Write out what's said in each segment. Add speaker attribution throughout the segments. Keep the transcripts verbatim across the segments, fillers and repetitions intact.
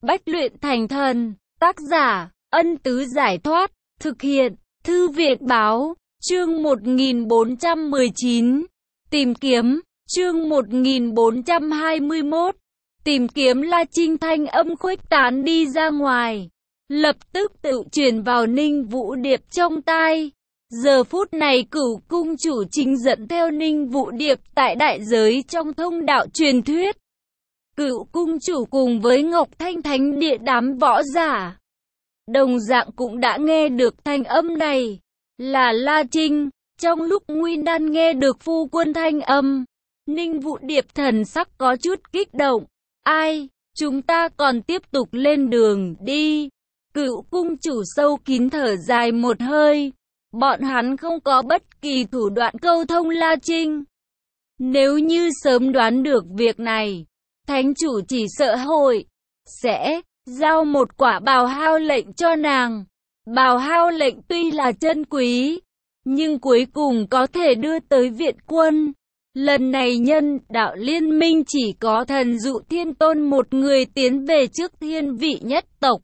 Speaker 1: Bách luyện thành thần, tác giả, Ân Tứ Giải Thoát, thực hiện, Thư viện Báo, chương một nghìn bốn trăm mười chín, tìm kiếm, chương một nghìn bốn trăm hai mươi mốt, tìm kiếm La Trinh thanh âm khuếch tán đi ra ngoài, lập tức tự truyền vào Ninh Vũ Điệp trong tai. Giờ phút này Cửu cung chủ chính dẫn theo Ninh Vũ Điệp tại đại giới trong thông đạo truyền thuyết. Cửu cung chủ cùng với Ngọc Thanh Thánh Địa đám võ giả đồng dạng cũng đã nghe được thanh âm này, là La Trinh. Trong lúc Nguy Đan nghe được phu quân thanh âm, Ninh Vũ Điệp thần sắc có chút kích động. Ai, chúng ta còn tiếp tục lên đường đi. Cửu cung chủ sâu kín thở dài một hơi. Bọn hắn không có bất kỳ thủ đoạn câu thông La Trinh. Nếu như sớm đoán được việc này, thánh chủ chỉ sợ hội sẽ giao một quả bào hao lệnh cho nàng. Bào hao lệnh tuy là chân quý, nhưng cuối cùng có thể đưa tới viện quân. Lần này nhân đạo liên minh chỉ có thần dụ thiên tôn một người tiến về trước thiên vị nhất tộc,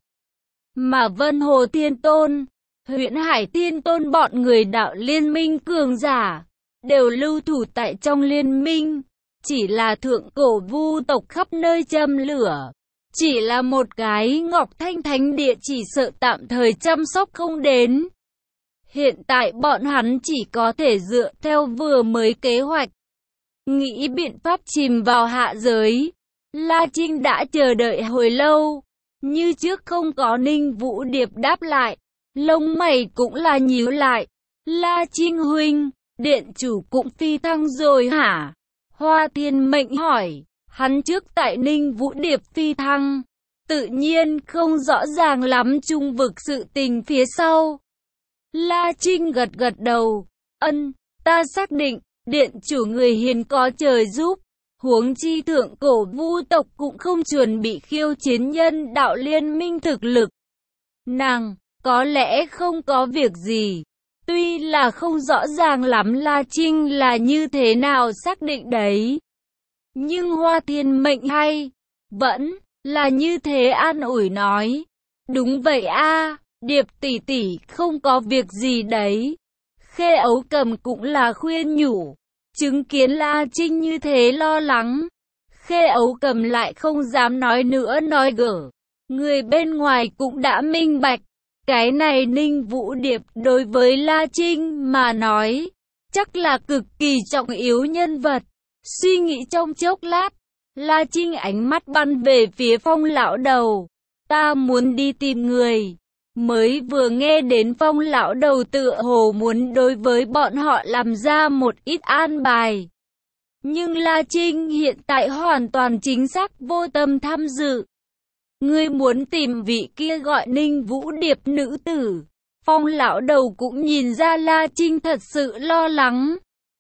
Speaker 1: mà Vân Hồ Thiên Tôn, Huyễn Hải Thiên Tôn bọn người đạo liên minh cường giả đều lưu thủ tại trong liên minh. Chỉ là thượng cổ vu tộc khắp nơi châm lửa, chỉ là một cái Ngọc Thanh Thánh Địa chỉ sợ tạm thời chăm sóc không đến. Hiện tại bọn hắn chỉ có thể dựa theo vừa mới kế hoạch, nghĩ biện pháp chìm vào hạ giới. La Trinh đã chờ đợi hồi lâu, như trước không có Ninh Vũ Điệp đáp lại, lông mày cũng là nhíu lại. La Trinh huynh, điện chủ cũng phi thăng rồi hả? Hoa Thiên Mệnh hỏi. Hắn trước tại Ninh Vũ Điệp phi thăng, tự nhiên không rõ ràng lắm trung vực sự tình phía sau. La Trinh gật gật đầu. Ân, ta xác định, điện chủ người hiền có trời giúp. Huống chi thượng cổ vu tộc cũng không chuẩn bị khiêu chiến nhân đạo liên minh thực lực. Nàng, có lẽ không có việc gì. Tuy là không rõ ràng lắm La Trinh là như thế nào xác định đấy, nhưng Hoa Thiên Mệnh hay vẫn là như thế an ủi nói. Đúng vậy a, Điệp tỷ tỷ không có việc gì đấy. Khê Ấu Cầm cũng là khuyên nhủ. Chứng kiến La Trinh như thế lo lắng, Khê Ấu Cầm lại không dám nói nữa nói gở. Người bên ngoài cũng đã minh bạch, cái này Ninh Vũ Điệp đối với La Trinh mà nói, chắc là cực kỳ trọng yếu nhân vật. Suy nghĩ trong chốc lát, La Trinh ánh mắt bắn về phía Phong lão đầu. Ta muốn đi tìm người. Mới vừa nghe đến Phong lão đầu tựa hồ muốn đối với bọn họ làm ra một ít an bài. Nhưng La Trinh hiện tại hoàn toàn chính xác vô tâm tham dự. Ngươi muốn tìm vị kia gọi Ninh Vũ Điệp nữ tử. Phong lão đầu cũng nhìn ra La Trinh thật sự lo lắng.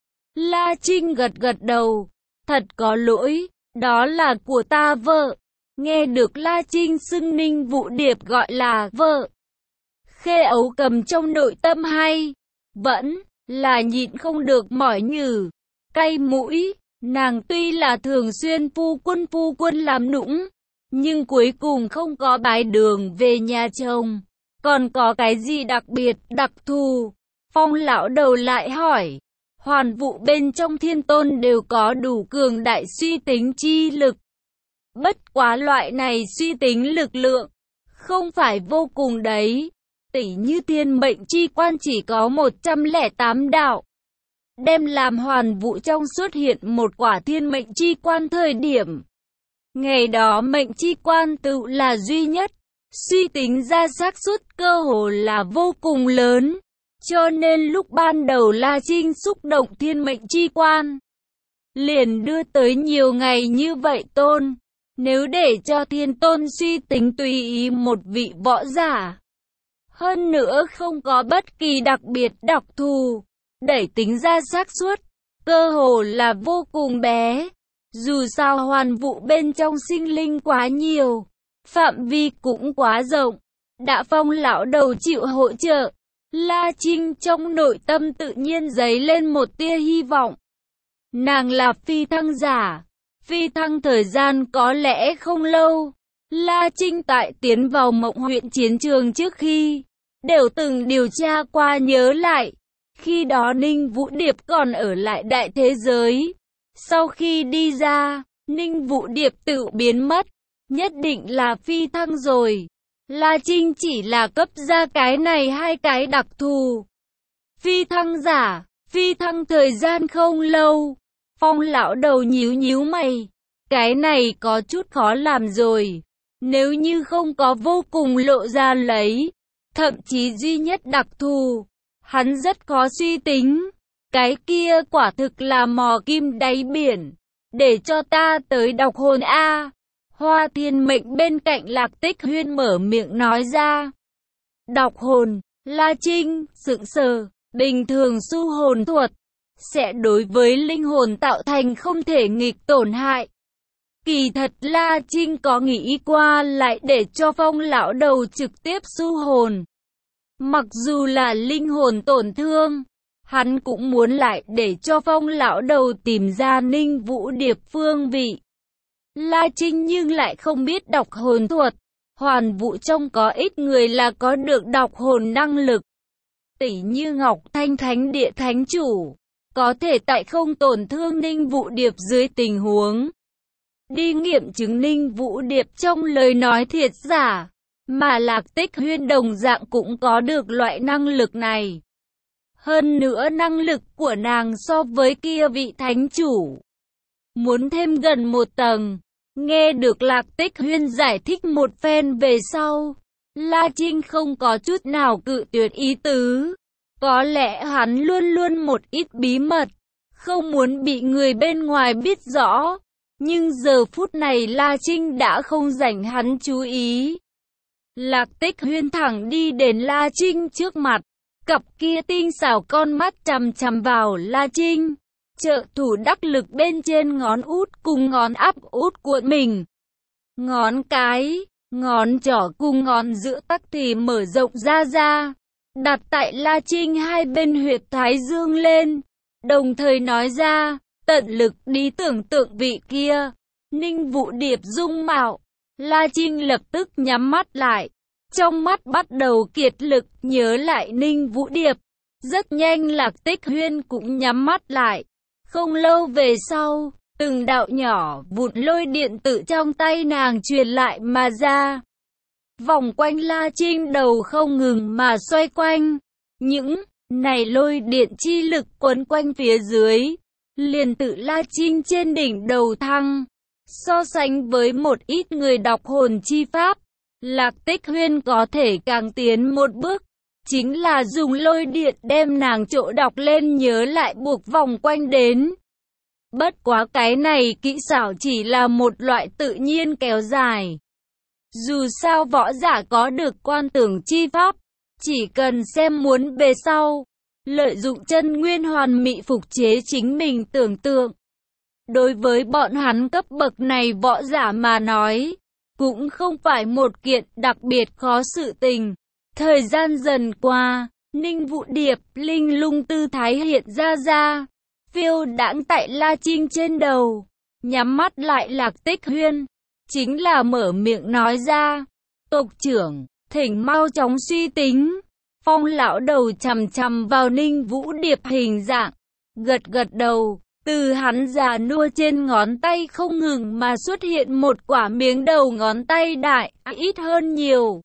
Speaker 1: La Trinh gật gật đầu. Thật có lỗi, đó là của ta vợ. Nghe được La Trinh xưng Ninh Vũ Điệp gọi là vợ, Khê Ấu Cầm trong nội tâm hay vẫn là nhịn không được mỏi nhừ, cay mũi. Nàng tuy là thường xuyên phu quân phu quân làm nũng, nhưng cuối cùng không có bái đường về nhà chồng. Còn có cái gì đặc biệt, đặc thù? Phong lão đầu lại hỏi. Hoàn vụ bên trong thiên tôn đều có đủ cường đại suy tính chi lực. Bất quá loại này suy tính lực lượng không phải vô cùng đấy. Tỷ như thiên mệnh chi quan chỉ có một trăm lẻ tám đạo. Đem làm hoàn vụ trong xuất hiện một quả thiên mệnh chi quan thời điểm, ngày đó mệnh chi quan tự là duy nhất, suy tính ra xác suất cơ hồ là vô cùng lớn. Cho nên lúc ban đầu La Trinh xúc động thiên mệnh chi quan, liền đưa tới nhiều ngày như vậy tôn. Nếu để cho thiên tôn suy tính tùy ý một vị võ giả, hơn nữa không có bất kỳ đặc biệt đặc thù, đẩy tính ra xác suất, cơ hồ là vô cùng bé. Dù sao hoàn vụ bên trong sinh linh quá nhiều, phạm vi cũng quá rộng, đã Phong lão đầu chịu hỗ trợ, La Trinh trong nội tâm tự nhiên dấy lên một tia hy vọng. Nàng là phi thăng giả, phi thăng thời gian có lẽ không lâu, La Trinh tại tiến vào Mộng huyện chiến trường trước khi, đều từng điều tra qua nhớ lại. Khi đó Ninh Vũ Điệp còn ở lại đại thế giới. Sau khi đi ra, Ninh Vũ Điệp tự biến mất. Nhất định là phi thăng rồi. La Trinh chỉ là cấp ra cái này hai cái đặc thù. Phi thăng giả, phi thăng thời gian không lâu. Phong lão đầu nhíu nhíu mày. Cái này có chút khó làm rồi. Nếu như không có vô cùng lộ ra lấy, thậm chí duy nhất đặc thù, hắn rất khó suy tính. Cái kia quả thực là mò kim đáy biển. Để cho ta tới đọc hồn A. Hoa Thiên Mệnh bên cạnh Lạc Tích Huyên mở miệng nói ra. Đọc hồn, La Trinh, sững sờ, bình thường su hồn thuật, sẽ đối với linh hồn tạo thành không thể nghịch tổn hại. Kỳ thật La Trinh có nghĩ qua lại để cho Phong lão đầu trực tiếp su hồn. Mặc dù là linh hồn tổn thương, hắn cũng muốn lại để cho Phong lão đầu tìm ra Ninh Vũ Điệp phương vị. La Trinh nhưng lại không biết đọc hồn thuật. Hoàn Vũ trong có ít người là có được đọc hồn năng lực. Tỷ như Ngọc Thanh Thánh Địa Thánh Chủ, có thể tại không tổn thương Ninh Vũ Điệp dưới tình huống đi nghiệm chứng Ninh Vũ Điệp trong lời nói thiệt giả, mà Lạc Tích Huyên đồng dạng cũng có được loại năng lực này. Hơn nữa năng lực của nàng so với kia vị thánh chủ muốn thêm gần một tầng. Nghe được Lạc Tích Huyên giải thích một phen về sau, La Trinh không có chút nào cự tuyệt ý tứ. Có lẽ hắn luôn luôn một ít bí mật, không muốn bị người bên ngoài biết rõ. Nhưng giờ phút này La Trinh đã không dành hắn chú ý. Lạc Tích Huyên thẳng đi đến La Trinh trước mặt, cặp kia tinh xảo con mắt chằm chằm vào La Trinh. Trợ thủ đắc lực bên trên ngón út cùng ngón áp út của mình. Ngón cái, ngón trỏ cùng ngón giữa tắc thì mở rộng ra ra, đặt tại La Trinh hai bên huyệt thái dương lên, đồng thời nói ra, tận lực đi tưởng tượng vị kia, Ninh Vũ Điệp dung mạo. La Trinh lập tức nhắm mắt lại, trong mắt bắt đầu kiệt lực nhớ lại Ninh Vũ Điệp. Rất nhanh Lạc Tích Huyên cũng nhắm mắt lại. Không lâu về sau, từng đạo nhỏ vụn lôi điện tử trong tay nàng truyền lại mà ra. Vòng quanh La Trinh đầu không ngừng mà xoay quanh. Những này lôi điện chi lực quấn quanh phía dưới, liền tự La Trinh trên đỉnh đầu thăng. So sánh với một ít người đọc hồn chi pháp, Lạc Tích Huyên có thể càng tiến một bước. Chính là dùng lôi điện đem nàng chỗ đọc lên nhớ lại buộc vòng quanh đến. Bất quá cái này kỹ xảo chỉ là một loại tự nhiên kéo dài. Dù sao võ giả có được quan tưởng chi pháp, chỉ cần xem muốn về sau, lợi dụng chân nguyên hoàn mỹ phục chế chính mình tưởng tượng. Đối với bọn hắn cấp bậc này võ giả mà nói, cũng không phải một kiện đặc biệt khó sự tình. Thời gian dần qua, Ninh Vũ Điệp linh lung tư thái hiện ra ra, phiêu đãng tại La Trinh trên đầu, nhắm mắt lại Lạc Tích Huyên, chính là mở miệng nói ra, tộc trưởng, thỉnh mau chóng suy tính. Phong lão đầu chằm chằm vào Ninh Vũ Điệp hình dạng, gật gật đầu, từ hắn già nua trên ngón tay không ngừng mà xuất hiện một quả miếng đầu ngón tay đại, ít hơn nhiều.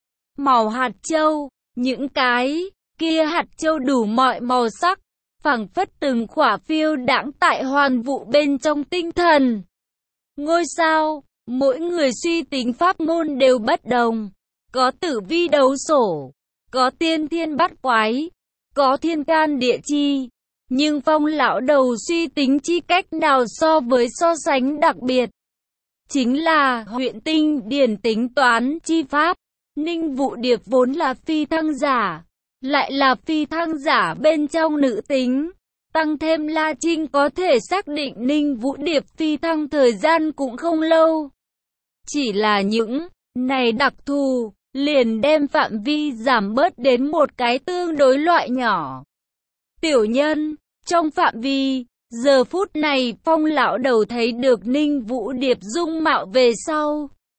Speaker 1: Màu hạt châu, những cái kia hạt châu đủ mọi màu sắc, phảng phất từng khỏa phiêu đãng tại hoàn vụ bên trong tinh thần. Ngôi sao, mỗi người suy tính pháp môn đều bất đồng, có tử vi đấu sổ, có tiên thiên bát quái, có thiên can địa chi, nhưng Phong lão đầu suy tính chi cách nào so với so sánh đặc biệt, chính là huyện tinh điển tính toán chi pháp. Ninh Vũ Điệp vốn là phi thăng giả, lại là phi thăng giả bên trong nữ tính. Tăng thêm La Trinh có thể xác định Ninh Vũ Điệp phi thăng thời gian cũng không lâu. Chỉ là những này đặc thù, liền đem phạm vi giảm bớt đến một cái tương đối loại nhỏ. Tiểu nhân, trong phạm vi, giờ phút này Phong lão đầu thấy được Ninh Vũ Điệp dung mạo về sau.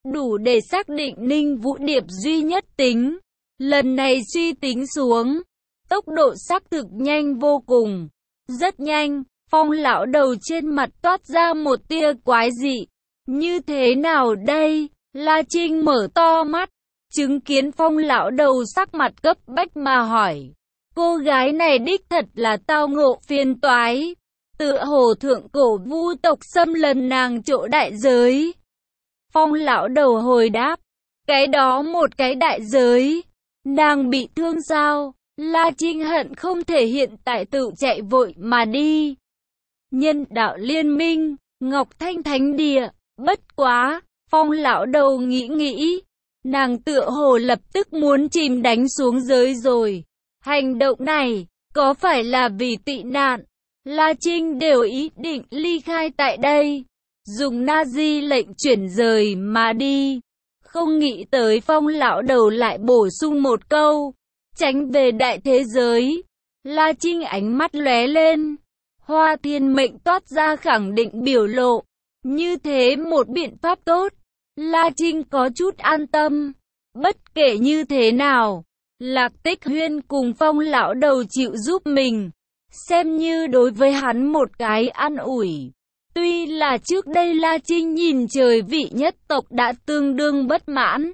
Speaker 1: đủ để xác định Ninh Vũ Điệp duy nhất tính. Lần này suy tính xuống, tốc độ xác thực nhanh vô cùng. Rất nhanh, Phong lão đầu trên mặt toát ra một tia quái dị. Như thế nào đây? La Trinh mở to mắt, chứng kiến Phong lão đầu sắc mặt cấp bách mà hỏi. Cô gái này đích thật là tao ngộ phiền toái. Tựa hồ thượng cổ vu tộc xâm lấn nàng chỗ đại giới. Phong lão đầu hồi đáp. Cái đó một cái đại giới. Nàng bị thương sao? La Trinh hận không thể hiện tại tự chạy vội mà đi. Nhân đạo liên minh, Ngọc Thanh Thánh Địa, bất quá, Phong lão đầu nghĩ nghĩ. Nàng tựa hồ lập tức muốn chìm đánh xuống giới rồi. Hành động này, có phải là vì tị nạn? La Trinh đều ý định ly khai tại đây. Dùng Nazi lệnh chuyển rời mà đi. Không nghĩ tới Phong lão đầu lại bổ sung một câu. Tránh về đại thế giới. La Trinh ánh mắt lóe lên. Hoa Thiên Mệnh toát ra khẳng định biểu lộ. Như thế một biện pháp tốt. La Trinh có chút an tâm. Bất kể như thế nào, Lạc Tích Huyên cùng Phong lão đầu chịu giúp mình. Xem như đối với hắn một cái an ủi. Tuy là trước đây La Trinh nhìn trời vị nhất tộc đã tương đương bất mãn.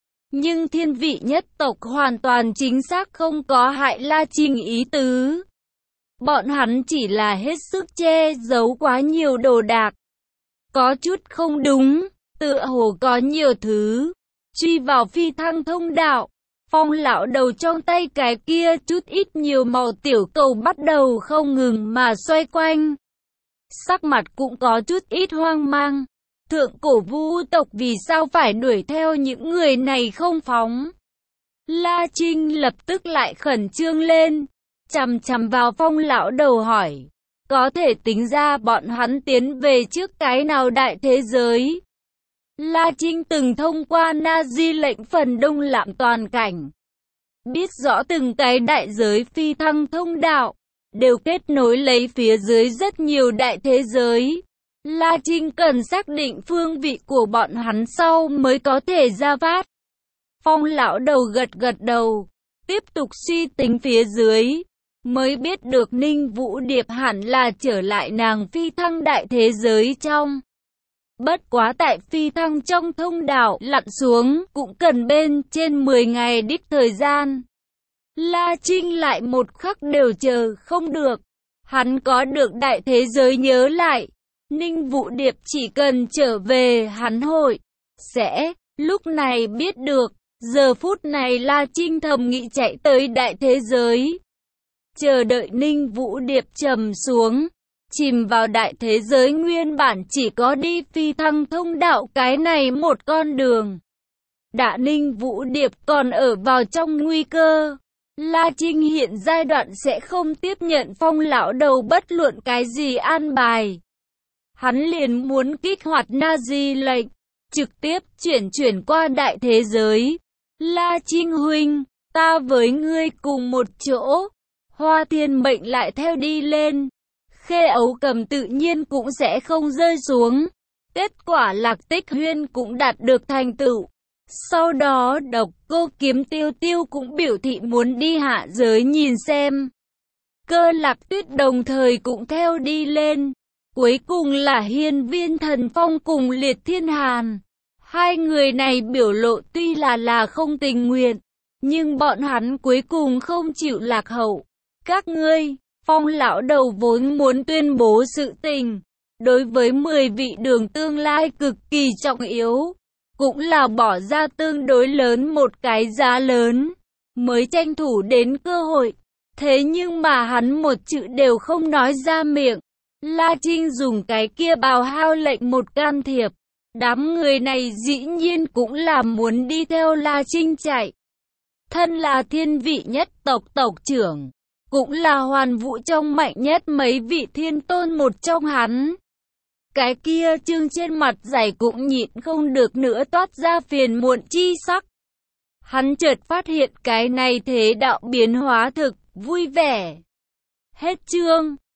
Speaker 1: Nhưng thiên vị nhất tộc hoàn toàn chính xác không có hại La Trinh ý tứ. Bọn hắn chỉ là hết sức che giấu quá nhiều đồ đạc. Có chút không đúng, tựa hồ có nhiều thứ. Truy vào phi thăng thông đạo. Phong lão đầu trong tay cái kia chút ít nhiều màu tiểu cầu bắt đầu không ngừng mà xoay quanh. Sắc mặt cũng có chút ít hoang mang. Thượng cổ vu tộc vì sao phải đuổi theo những người này không phóng? La Trinh lập tức lại khẩn trương lên. Chằm chằm vào Phong lão đầu hỏi. Có thể tính ra bọn hắn tiến về trước cái nào đại thế giới? La Trinh từng thông qua Nazi lệnh phần đông lạm toàn cảnh. Biết rõ từng cái đại giới phi thăng thông đạo, đều kết nối lấy phía dưới rất nhiều đại thế giới. La Trinh cần xác định phương vị của bọn hắn sau mới có thể ra phát. Phong lão đầu gật gật đầu, tiếp tục suy tính phía dưới, mới biết được Ninh Vũ Điệp hẳn là trở lại nàng phi thăng đại thế giới trong. Bất quá tại phi thăng trong thông đạo lặn xuống cũng cần bên trên mười ngày đích thời gian. La Trinh lại một khắc đều chờ không được. Hắn có được đại thế giới nhớ lại. Ninh Vũ Điệp chỉ cần trở về hắn hội. Sẽ, lúc này biết được. Giờ phút này La Trinh thầm nghĩ chạy tới đại thế giới. Chờ đợi Ninh Vũ Điệp trầm xuống. Chìm vào đại thế giới nguyên bản chỉ có đi phi thăng thông đạo cái này một con đường. Đã Ninh Vũ Điệp còn ở vào trong nguy cơ. La Trinh hiện giai đoạn sẽ không tiếp nhận Phong lão đầu bất luận cái gì an bài. Hắn liền muốn kích hoạt Nazi lệnh, trực tiếp chuyển chuyển qua đại thế giới. La Trinh huynh, ta với ngươi cùng một chỗ. Hoa Thiên Mệnh lại theo đi lên. Khê Ấu Cầm tự nhiên cũng sẽ không rơi xuống. Kết quả Lạc Tích Huyên cũng đạt được thành tựu. Sau đó Độc Cô Kiếm Tiêu Tiêu cũng biểu thị muốn đi hạ giới nhìn xem. Cơ Lạc Tuyết đồng thời cũng theo đi lên. Cuối cùng là Hiên Viên Thần Phong cùng Liệt Thiên Hàn. Hai người này biểu lộ tuy là là không tình nguyện, nhưng bọn hắn cuối cùng không chịu lạc hậu. Các ngươi, Phong lão đầu vốn muốn tuyên bố sự tình. Đối với mười vị đường tương lai cực kỳ trọng yếu. Cũng là bỏ ra tương đối lớn một cái giá lớn, mới tranh thủ đến cơ hội. Thế nhưng mà hắn một chữ đều không nói ra miệng. La Trinh dùng cái kia bào hao lệnh một can thiệp. Đám người này dĩ nhiên cũng là muốn đi theo La Trinh chạy. Thân là thiên vị nhất tộc tộc trưởng, cũng là hoàn vũ trong mạnh nhất mấy vị thiên tôn một trong hắn. Cái kia trương trên mặt dày cũng nhịn không được nữa toát ra phiền muộn chi sắc. Hắn chợt phát hiện cái này thế đạo biến hóa thực, vui vẻ. Hết chương.